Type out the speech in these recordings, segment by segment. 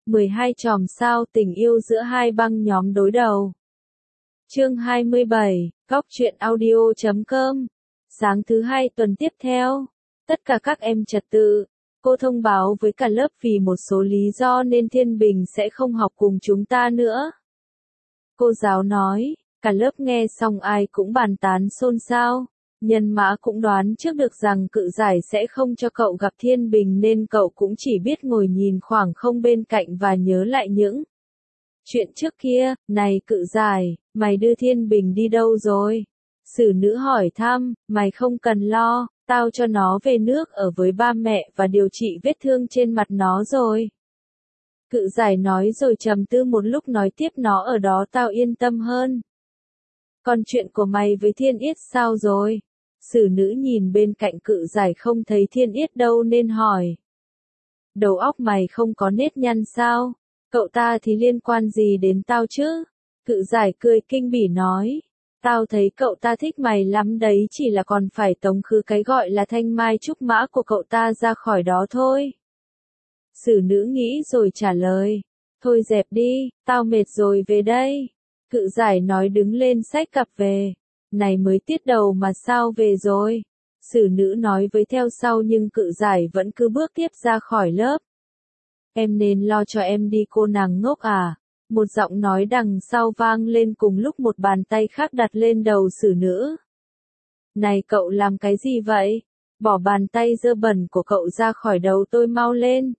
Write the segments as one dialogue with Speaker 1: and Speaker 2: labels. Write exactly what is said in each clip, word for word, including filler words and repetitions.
Speaker 1: mười hai chòm sao tình yêu giữa hai băng nhóm đối đầu. Chương hai mươi bảy, Góc truyện audio chấm com. Sáng thứ hai tuần tiếp theo, tất cả các em trật tự. Cô thông báo với cả lớp vì một số lý do nên Thiên Bình sẽ không học cùng chúng ta nữa. Cô giáo nói, cả lớp nghe xong ai cũng bàn tán xôn xao. Nhân Mã cũng đoán trước được rằng Cự Giải sẽ không cho cậu gặp Thiên Bình nên cậu cũng chỉ biết ngồi nhìn khoảng không bên cạnh và nhớ lại những chuyện trước kia. Này Cự Giải, mày đưa Thiên Bình đi đâu rồi? Xử nữ hỏi thăm. Mày không cần lo, tao cho nó về nước ở với ba mẹ và điều trị vết thương trên mặt nó rồi. Cự Giải nói rồi trầm tư một lúc nói tiếp, nó ở đó tao yên tâm hơn. Còn chuyện của mày với Thiên Yết sao rồi? Xử nữ nhìn bên cạnh Cự Giải không thấy Thiên Yết đâu nên hỏi. Đầu óc mày không có nếp nhăn sao? Cậu ta thì liên quan gì đến tao chứ? Cự Giải cười kinh bỉ nói. Tao thấy cậu ta thích mày lắm đấy, chỉ là còn phải tống khứ cái gọi là thanh mai trúc mã của cậu ta ra khỏi đó thôi. Xử nữ nghĩ rồi trả lời. Thôi dẹp đi, tao mệt rồi về đây. Cự Giải nói đứng lên xách cặp về. Này mới tiết đầu mà sao về rồi? Xử nữ nói với theo sau nhưng Cự Giải vẫn cứ bước tiếp ra khỏi lớp. Em nên lo cho em đi cô nàng ngốc à? Một giọng nói đằng sau vang lên cùng lúc một bàn tay khác đặt lên đầu xử nữ. Này cậu làm cái gì vậy? Bỏ bàn tay dơ bẩn của cậu ra khỏi đầu tôi mau lên.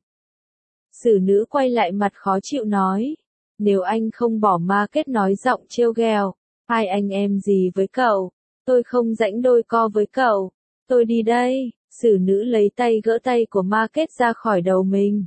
Speaker 1: Xử nữ quay lại mặt khó chịu nói. Nếu anh không bỏ ma kết nói giọng trêu ghẹo. Hai anh em gì với cậu? Tôi không rảnh đôi co với cậu. Tôi đi đây. Xử nữ lấy tay gỡ tay của ma kết ra khỏi đầu mình.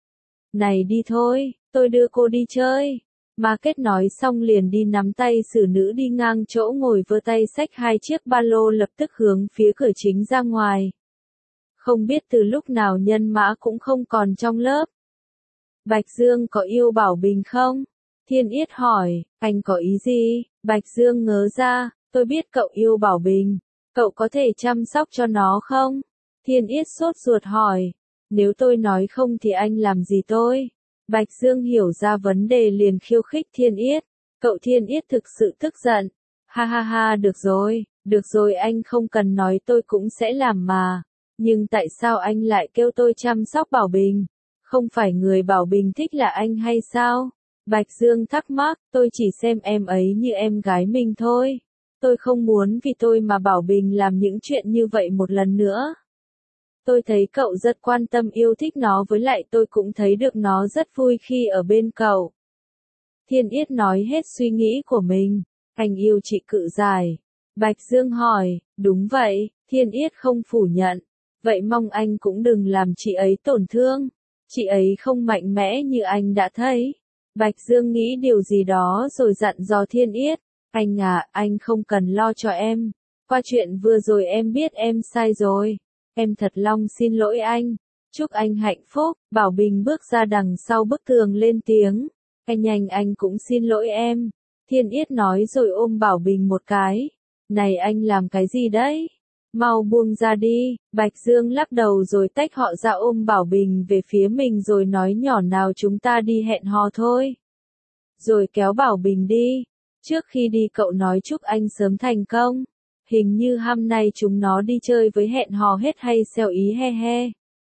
Speaker 1: Này đi thôi, tôi đưa cô đi chơi. Ma kết nói xong liền đi nắm tay xử nữ đi ngang chỗ ngồi, vơ tay xách hai chiếc ba lô lập tức hướng phía cửa chính ra ngoài. Không biết từ lúc nào Nhân Mã cũng không còn trong lớp. Bạch Dương có yêu Bảo Bình không? Thiên Yết hỏi. Anh có ý gì? Bạch Dương ngớ ra. Tôi biết cậu yêu Bảo Bình. Cậu có thể chăm sóc cho nó không? Thiên Yết sốt ruột hỏi. Nếu tôi nói không thì anh làm gì tôi? Bạch Dương hiểu ra vấn đề liền khiêu khích Thiên Yết. Cậu Thiên Yết thực sự tức giận. Ha ha ha, được rồi, được rồi, anh không cần nói tôi cũng sẽ làm mà. Nhưng tại sao anh lại kêu tôi chăm sóc Bảo Bình? Không phải người Bảo Bình thích là anh hay sao? Bạch Dương thắc mắc, tôi chỉ xem em ấy như em gái mình thôi. Tôi không muốn vì tôi mà Bảo Bình làm những chuyện như vậy một lần nữa. Tôi thấy cậu rất quan tâm yêu thích nó, với lại tôi cũng thấy được nó rất vui khi ở bên cậu. Thiên Yết nói hết suy nghĩ của mình. Anh yêu chị Cự Giải. Bạch Dương hỏi. Đúng vậy, Thiên Yết không phủ nhận. Vậy mong anh cũng đừng làm chị ấy tổn thương. Chị ấy không mạnh mẽ như anh đã thấy. Bạch Dương nghĩ điều gì đó rồi dặn dò Thiên Yết. Anh à, anh không cần lo cho em. Qua chuyện vừa rồi em biết em sai rồi. Em thật lòng xin lỗi anh. Chúc anh hạnh phúc. Bảo Bình bước ra đằng sau bức tường lên tiếng. Anh nhanh, anh cũng xin lỗi em. Thiên Yết nói rồi ôm Bảo Bình một cái. Này anh làm cái gì đấy? Mau buông ra đi. Bạch Dương lắc đầu rồi tách họ ra, ôm Bảo Bình về phía mình rồi nói nhỏ, nào chúng ta đi hẹn hò thôi. Rồi kéo Bảo Bình đi. Trước khi đi cậu nói chúc anh sớm thành công. Hình như hôm nay chúng nó đi chơi với hẹn hò hết hay xèo ý he he.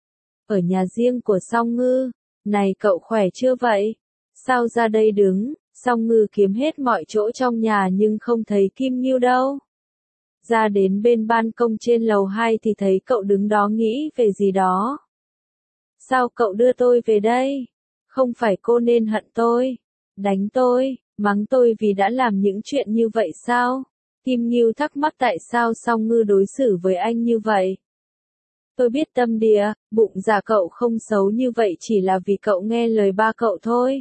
Speaker 1: Ở nhà riêng của Song Ngư. Này cậu khỏe chưa vậy? Sao ra đây đứng? Song Ngư kiếm hết mọi chỗ trong nhà nhưng không thấy Kim Ngưu đâu. Ra đến bên ban công trên lầu hai thì thấy cậu đứng đó nghĩ về gì đó. Sao cậu đưa tôi về đây? Không phải cô nên hận tôi, đánh tôi, mắng tôi vì đã làm những chuyện như vậy sao? Kim Ngưu thắc mắc tại sao Song Ngư đối xử với anh như vậy. Tôi biết tâm địa, bụng dạ cậu không xấu như vậy, chỉ là vì cậu nghe lời ba cậu thôi.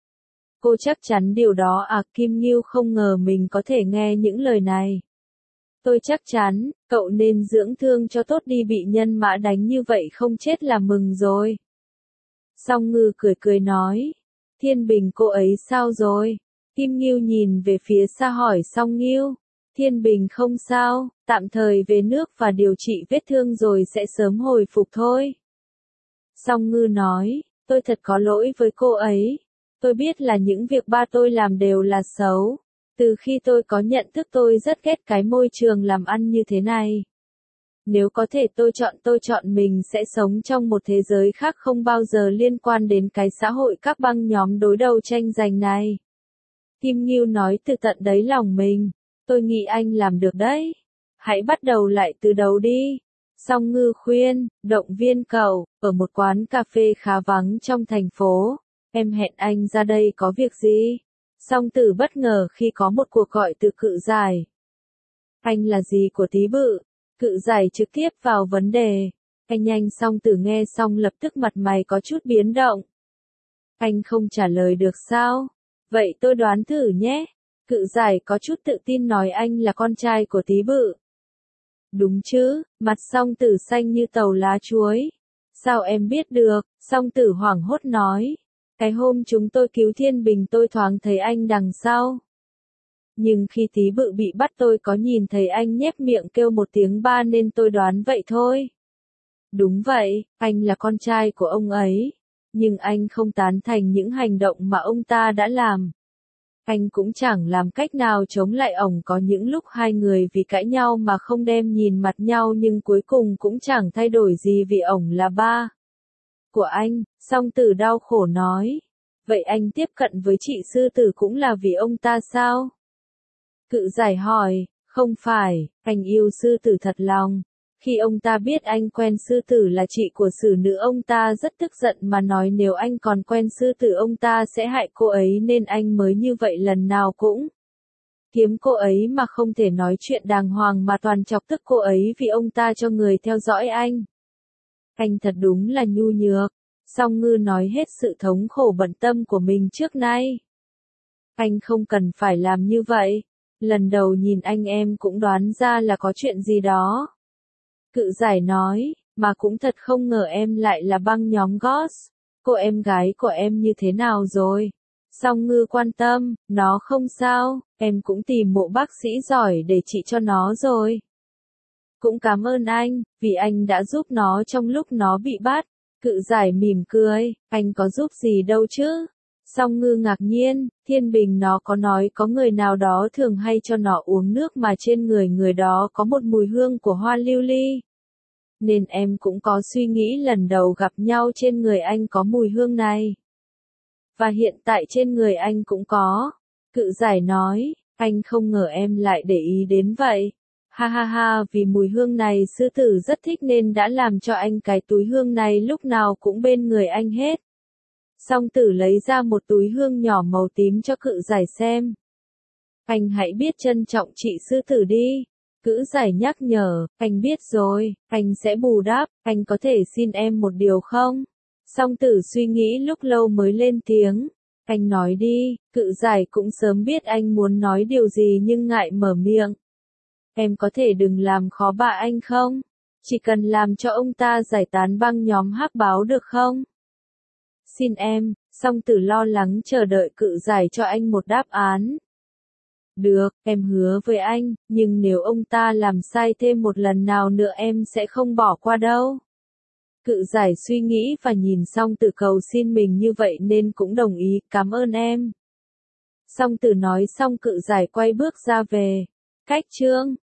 Speaker 1: Cô chắc chắn điều đó à? Kim Ngưu không ngờ mình có thể nghe những lời này. Tôi chắc chắn, cậu nên dưỡng thương cho tốt đi, bị Nhân Mã đánh như vậy không chết là mừng rồi. Song Ngư cười cười nói. Thiên Bình cô ấy sao rồi? Kim Ngưu nhìn về phía xa hỏi Song Ngưu. Thiên Bình không sao, tạm thời về nước và điều trị vết thương rồi sẽ sớm hồi phục thôi. Song Ngư nói. Tôi thật có lỗi với cô ấy. Tôi biết là những việc ba tôi làm đều là xấu. Từ khi tôi có nhận thức tôi rất ghét cái môi trường làm ăn như thế này. Nếu có thể tôi chọn tôi chọn mình sẽ sống trong một thế giới khác không bao giờ liên quan đến cái xã hội các băng nhóm đối đầu tranh giành này. Kim Ngưu nói từ tận đáy lòng mình. Tôi nghĩ anh làm được đấy. Hãy bắt đầu lại từ đầu đi. Song Ngư khuyên, động viên cậu, ở một quán cà phê khá vắng trong thành phố. Em hẹn anh ra đây có việc gì? Song Tử bất ngờ khi có một cuộc gọi từ Cự Giải. Anh là gì của Tí Bự? Cự Giải trực tiếp vào vấn đề. Anh nhanh. Song Tử nghe xong lập tức mặt mày có chút biến động. Anh không trả lời được sao? Vậy tôi đoán thử nhé. Cự Giải có chút tự tin nói anh là con trai của Tí Bự. Đúng chứ, mặt Song Tử xanh như tàu lá chuối. Sao em biết được? Song Tử hoảng hốt nói. Cái hôm chúng tôi cứu Thiên Bình tôi thoáng thấy anh đằng sau. Nhưng khi Tí Bự bị bắt tôi có nhìn thấy anh nhếch miệng kêu một tiếng ba nên tôi đoán vậy thôi. Đúng vậy, anh là con trai của ông ấy. Nhưng anh không tán thành những hành động mà ông ta đã làm. Anh cũng chẳng làm cách nào chống lại ổng, có những lúc hai người vì cãi nhau mà không đem nhìn mặt nhau nhưng cuối cùng cũng chẳng thay đổi gì vì ổng là ba của anh. Song Tử đau khổ nói. Vậy anh tiếp cận với chị Sư Tử cũng là vì ông ta sao? Cự Giải hỏi. Không phải, anh yêu Sư Tử thật lòng. Khi ông ta biết anh quen Sư Tử là chị của Sử Nữ ông ta rất tức giận mà nói nếu anh còn quen Sư Tử ông ta sẽ hại cô ấy nên anh mới như vậy lần nào cũng kiếm cô ấy mà không thể nói chuyện đàng hoàng mà toàn chọc tức cô ấy vì ông ta cho người theo dõi anh. Anh thật đúng là nhu nhược. Song Ngư nói hết sự thống khổ bận tâm của mình trước nay. Anh không cần phải làm như vậy. Lần đầu nhìn anh em cũng đoán ra là có chuyện gì đó. Cự Giải nói, mà cũng thật không ngờ em lại là băng nhóm Ghost. Cô em gái của em như thế nào rồi? Song Ngư quan tâm, nó không sao, em cũng tìm một bác sĩ giỏi để trị cho nó rồi. Cũng cảm ơn anh, vì anh đã giúp nó trong lúc nó bị bắt. Cự Giải mỉm cười, anh có giúp gì đâu chứ? Song Ngư ngạc nhiên, Thiên Bình nó có nói có người nào đó thường hay cho nó uống nước mà trên người người đó có một mùi hương của hoa lưu ly. Nên em cũng có suy nghĩ lần đầu gặp nhau trên người anh có mùi hương này. Và hiện tại trên người anh cũng có. Cự Giải nói, anh không ngờ em lại để ý đến vậy. Ha ha ha, vì mùi hương này Sư Tử rất thích nên đã làm cho anh cái túi hương này lúc nào cũng bên người anh hết. Song Tử lấy ra một túi hương nhỏ màu tím cho Cự Giải xem. Anh hãy biết trân trọng chị Sư Tử đi. Cự Giải nhắc nhở, anh biết rồi, anh sẽ bù đắp, anh có thể xin em một điều không? Song Tử suy nghĩ lúc lâu mới lên tiếng. Anh nói đi. Cự Giải cũng sớm biết anh muốn nói điều gì nhưng ngại mở miệng. Em có thể đừng làm khó bà anh không? Chỉ cần làm cho ông ta giải tán băng nhóm hắc báo được không? Xin em. Song Tử lo lắng chờ đợi Cự Giải cho anh một đáp án. Được, em hứa với anh, nhưng nếu ông ta làm sai thêm một lần nào nữa em sẽ không bỏ qua đâu. Cự Giải suy nghĩ và nhìn Song Tử cầu xin mình như vậy nên cũng đồng ý, cảm ơn em. Song Tử nói xong Cự Giải quay bước ra về. Cách chương